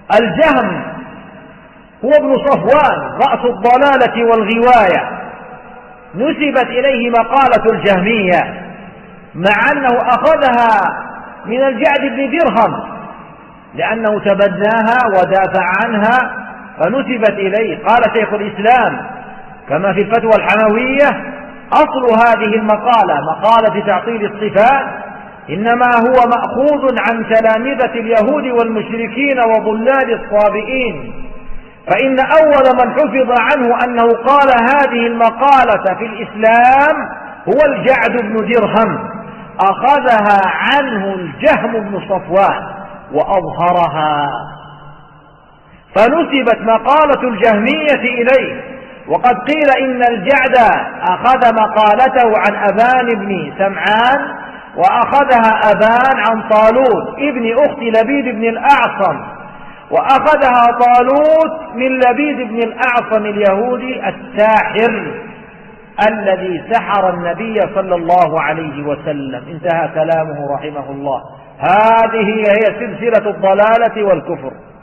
الجهم هو ابن صفوان رأس الضلالة والغواية، نسبت إليه مقالة الجهمية مع أنه أخذها من الجعد بن درهم لأنه تبناها ودافع عنها فنسبت إليه. قال شيخ الإسلام كما في الفتوى الحموية: أصل هذه المقالة مقالة تعطيل الصفات إنما هو مأخوذ عن تلامذة اليهود والمشركين وضلال الصابئين، فإن أول من حفظ عنه أنه قال هذه المقالة في الإسلام هو الجعد بن درهم، أخذها عنه الجهم بن صفوان وأظهرها، فنسبت مقالة الجهمية إليه. وقد قيل إن الجعد أخذ مقالته عن أبان بن سمعان، وأخذها أبان عن طالوت ابن أخت لبيد بن الأعصم، وأخذها طالوت من لبيد بن الأعصم اليهودي الساحر الذي سحر النبي صلى الله عليه وسلم. انتهى كلامه رحمه الله. هذه هي سلسلة الضلالة والكفر.